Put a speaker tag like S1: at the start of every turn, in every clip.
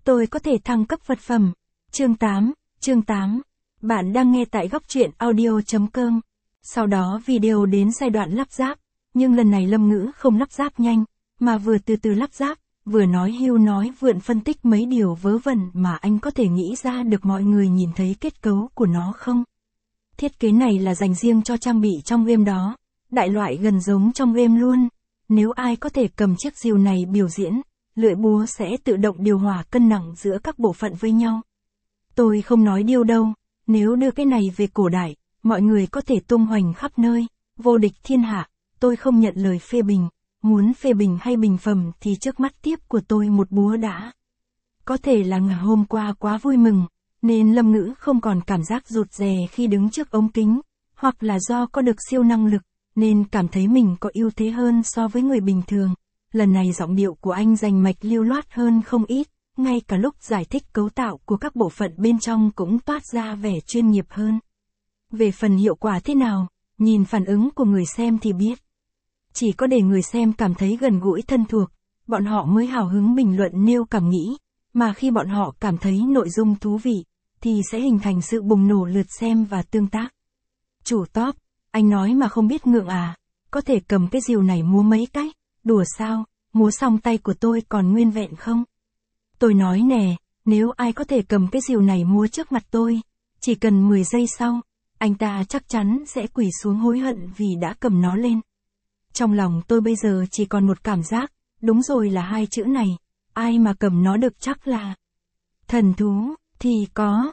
S1: Tôi có thể thăng cấp vật phẩm. Chương 8. Bạn đang nghe tại góc truyện audio.com. Sau đó video đến giai đoạn lắp ráp, nhưng lần này Lâm Ngữ không lắp ráp nhanh, mà vừa từ từ lắp ráp, vừa nói hưu nói vượn phân tích mấy điều vớ vẩn mà anh có thể nghĩ ra được. Mọi người nhìn thấy kết cấu của nó không? Thiết kế này là dành riêng cho trang bị trong game đó, đại loại gần giống trong game luôn. Nếu ai có thể cầm chiếc rìu này biểu diễn, lưỡi búa sẽ tự động điều hòa cân nặng giữa các bộ phận với nhau. Tôi không nói điêu đâu, nếu đưa cái này về cổ đại, mọi người có thể tung hoành khắp nơi, vô địch thiên hạ. Tôi không nhận lời phê bình, muốn phê bình hay bình phẩm thì trước mắt tiếp của tôi một búa đã. Có thể là hôm qua quá vui mừng, nên Lâm Ngữ không còn cảm giác rụt rè khi đứng trước ống kính, hoặc là do có được siêu năng lực, nên cảm thấy mình có ưu thế hơn so với người bình thường. Lần này giọng điệu của anh rành mạch lưu loát hơn không ít, ngay cả lúc giải thích cấu tạo của các bộ phận bên trong cũng toát ra vẻ chuyên nghiệp hơn. Về phần hiệu quả thế nào, nhìn phản ứng của người xem thì biết. Chỉ có để người xem cảm thấy gần gũi thân thuộc, bọn họ mới hào hứng bình luận nêu cảm nghĩ, mà khi bọn họ cảm thấy nội dung thú vị, thì sẽ hình thành sự bùng nổ lượt xem và tương tác. Chủ top, anh nói mà không biết ngượng à, có thể cầm cái rìu này múa mấy cách, đùa sao, múa xong tay của tôi còn nguyên vẹn không? Tôi nói nè, nếu ai có thể cầm cái rìu này múa trước mặt tôi, chỉ cần 10 giây sau, anh ta chắc chắn sẽ quỳ xuống hối hận vì đã cầm nó lên. Trong lòng tôi bây giờ chỉ còn một cảm giác, đúng rồi là hai chữ này, ai mà cầm nó được chắc là thần thú, thì có,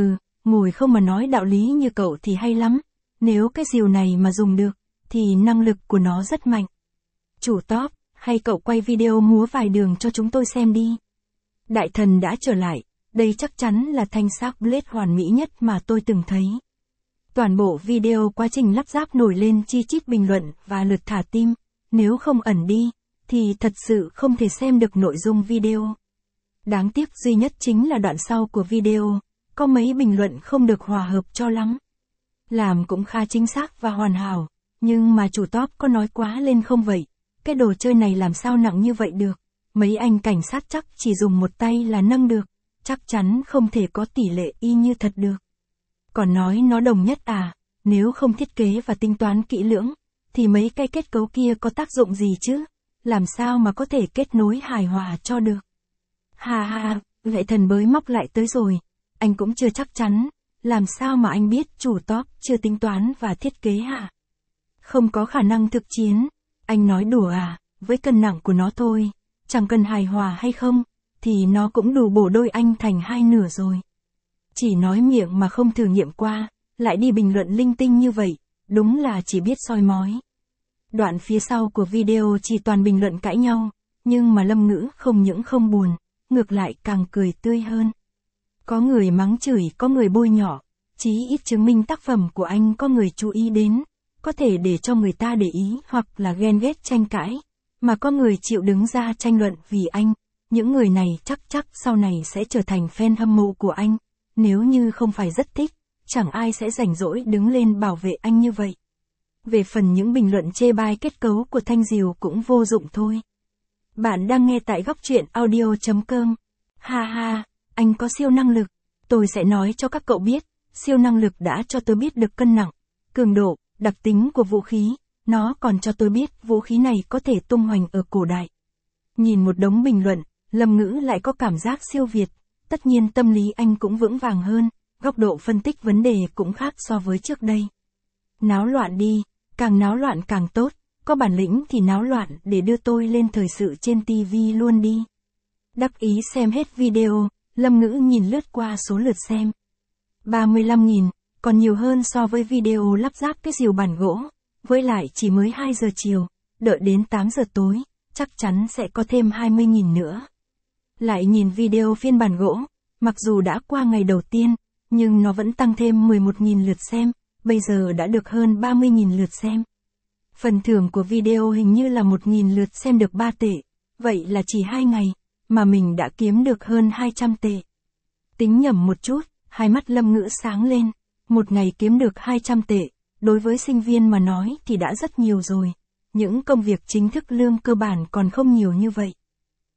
S1: ngồi không mà nói đạo lý như cậu thì hay lắm, nếu cái rìu này mà dùng được, thì năng lực của nó rất mạnh. Chủ top, hay cậu quay video múa vài đường cho chúng tôi xem đi. Đại thần đã trở lại, đây chắc chắn là thanh sắc blade hoàn mỹ nhất mà tôi từng thấy. Toàn bộ video quá trình lắp ráp nổi lên chi chít bình luận và lượt thả tim, nếu không ẩn đi, thì thật sự không thể xem được nội dung video. Đáng tiếc duy nhất chính là đoạn sau của video, có mấy bình luận không được hòa hợp cho lắm. Làm cũng khá chính xác và hoàn hảo, nhưng mà chủ top có nói quá lên không vậy? Cái đồ chơi này làm sao nặng như vậy được? Mấy anh cảnh sát chắc chỉ dùng một tay là nâng được, chắc chắn không thể có tỷ lệ y như thật được. Còn nói nó đồng nhất à, nếu không thiết kế và tính toán kỹ lưỡng, thì mấy cái kết cấu kia có tác dụng gì chứ? Làm sao mà có thể kết nối hài hòa cho được? Lại thần bới móc lại tới rồi, anh cũng chưa chắc chắn, làm sao mà anh biết chủ top chưa tính toán và thiết kế hả? Không có khả năng thực chiến, anh nói đùa à, với cân nặng của nó thôi, chẳng cần hài hòa hay không, thì nó cũng đủ bổ đôi anh thành hai nửa rồi. Chỉ nói miệng mà không thử nghiệm qua, lại đi bình luận linh tinh như vậy, đúng là chỉ biết soi mói. Đoạn phía sau của video chỉ toàn bình luận cãi nhau, nhưng mà Lâm Ngữ không những không buồn, ngược lại càng cười tươi hơn. Có người mắng chửi, có người bôi nhọ, chí ít chứng minh tác phẩm của anh có người chú ý đến, có thể để cho người ta để ý hoặc là ghen ghét tranh cãi, mà có người chịu đứng ra tranh luận vì anh. Những người này chắc sau này sẽ trở thành fan hâm mộ của anh, nếu như không phải rất thích, chẳng ai sẽ rảnh rỗi đứng lên bảo vệ anh như vậy. Về phần những bình luận chê bai kết cấu của thanh rìu cũng vô dụng thôi. Bạn đang nghe tại góc truyện audio.com. Anh có siêu năng lực. Tôi sẽ nói cho các cậu biết, siêu năng lực đã cho tôi biết được cân nặng, cường độ, đặc tính của vũ khí, nó còn cho tôi biết vũ khí này có thể tung hoành ở cổ đại. Nhìn một đống bình luận, Lâm Ngữ lại có cảm giác siêu việt, tất nhiên tâm lý anh cũng vững vàng hơn, góc độ phân tích vấn đề cũng khác so với trước đây. Náo loạn đi, càng náo loạn càng tốt, có bản lĩnh thì náo loạn để đưa tôi lên thời sự trên TV luôn đi. Đắc ý xem hết video, Lâm Ngữ nhìn lướt qua số lượt xem. 35.000, còn nhiều hơn so với video lắp ráp cái rìu bản gỗ, với lại chỉ mới 2 giờ chiều, đợi đến 8 giờ tối, chắc chắn sẽ có thêm 20.000 nữa. Lại nhìn video phiên bản gỗ, mặc dù đã qua ngày đầu tiên, nhưng nó vẫn tăng thêm 11.000 lượt xem, bây giờ đã được hơn 30.000 lượt xem. Phần thưởng của video hình như là 1.000 lượt xem được 3 tệ, vậy là chỉ 2 ngày, mà mình đã kiếm được hơn 200 tệ. Tính nhẩm một chút, hai mắt Lâm Ngữ sáng lên, một ngày kiếm được 200 tệ, đối với sinh viên mà nói thì đã rất nhiều rồi, những công việc chính thức lương cơ bản còn không nhiều như vậy.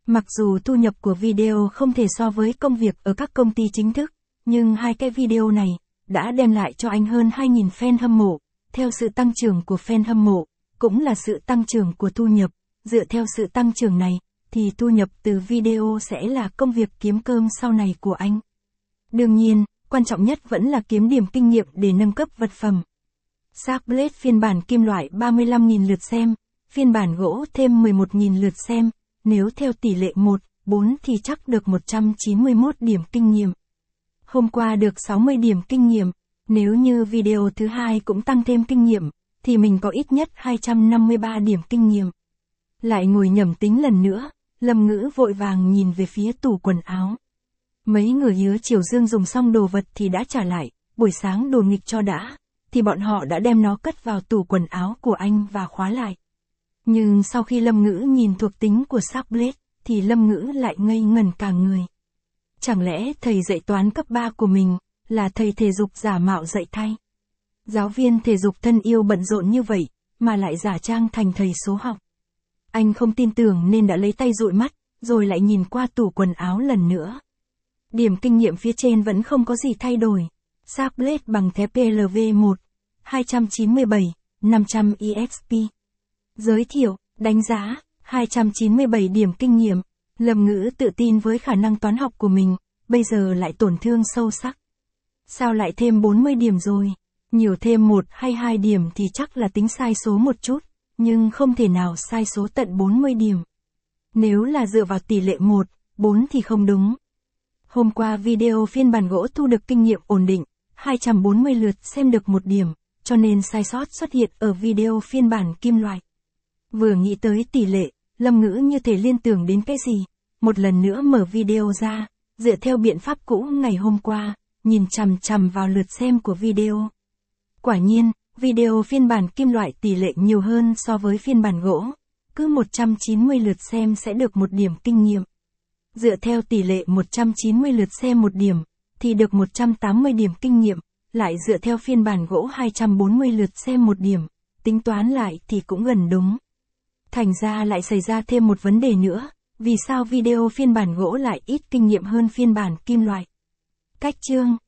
S1: Mặc dù thu nhập của video không thể so với công việc ở các công ty chính thức, nhưng hai cái video này đã đem lại cho anh hơn 2.000 fan hâm mộ. Theo sự tăng trưởng của fan hâm mộ, cũng là sự tăng trưởng của thu nhập. Dựa theo sự tăng trưởng này, thì thu nhập từ video sẽ là công việc kiếm cơm sau này của anh. Đương nhiên, quan trọng nhất vẫn là kiếm điểm kinh nghiệm để nâng cấp vật phẩm. Sharkblade phiên bản kim loại 35.000 lượt xem, phiên bản gỗ thêm 11.000 lượt xem, nếu theo tỷ lệ 1:4 thì chắc được 191 điểm kinh nghiệm. Hôm qua được 60 điểm kinh nghiệm, nếu như video thứ hai cũng tăng thêm kinh nghiệm, thì mình có ít nhất 253 điểm kinh nghiệm. Lại ngồi nhẩm tính lần nữa, Lâm Ngữ vội vàng nhìn về phía tủ quần áo. Mấy người Hứa Triều Dương dùng xong đồ vật thì đã trả lại, buổi sáng đồ nghịch cho đã, thì bọn họ đã đem nó cất vào tủ quần áo của anh và khóa lại. Nhưng sau khi Lâm Ngữ nhìn thuộc tính của Sharkblade, thì Lâm Ngữ lại ngây ngẩn cả người. Chẳng lẽ thầy dạy toán cấp 3 của mình, là thầy thể dục giả mạo dạy thay? Giáo viên thể dục thân yêu bận rộn như vậy, mà lại giả trang thành thầy số học. Anh không tin tưởng nên đã lấy tay dụi mắt, rồi lại nhìn qua tủ quần áo lần nữa. Điểm kinh nghiệm phía trên vẫn không có gì thay đổi. Sharkblade bằng thép PLV1, 297, 500 EXP. Giới thiệu, đánh giá, 297 điểm kinh nghiệm. Lâm Ngữ tự tin với khả năng toán học của mình, bây giờ lại tổn thương sâu sắc. Sao lại thêm 40 điểm rồi? Nhiều thêm 1 hay 2 điểm thì chắc là tính sai số một chút, nhưng không thể nào sai số tận 40 điểm. Nếu là dựa vào tỷ lệ 1:4 thì không đúng. Hôm qua video phiên bản gỗ thu được kinh nghiệm ổn định, 240 lượt xem được 1 điểm, cho nên sai sót xuất hiện ở video phiên bản kim loại. Vừa nghĩ tới tỷ lệ, Lâm Ngữ như thể liên tưởng đến cái gì, một lần nữa mở video ra, dựa theo biện pháp cũ ngày hôm qua, nhìn chằm chằm vào lượt xem của video. Quả nhiên, video phiên bản kim loại tỷ lệ nhiều hơn so với phiên bản gỗ, cứ 190 lượt xem sẽ được 1 điểm kinh nghiệm. Dựa theo tỷ lệ 190 lượt xem 1 điểm, thì được 180 điểm kinh nghiệm, lại dựa theo phiên bản gỗ 240 lượt xem 1 điểm, tính toán lại thì cũng gần đúng. Thành ra lại xảy ra thêm một vấn đề nữa, vì sao video phiên bản gỗ lại ít kinh nghiệm hơn phiên bản kim loại? Cách chương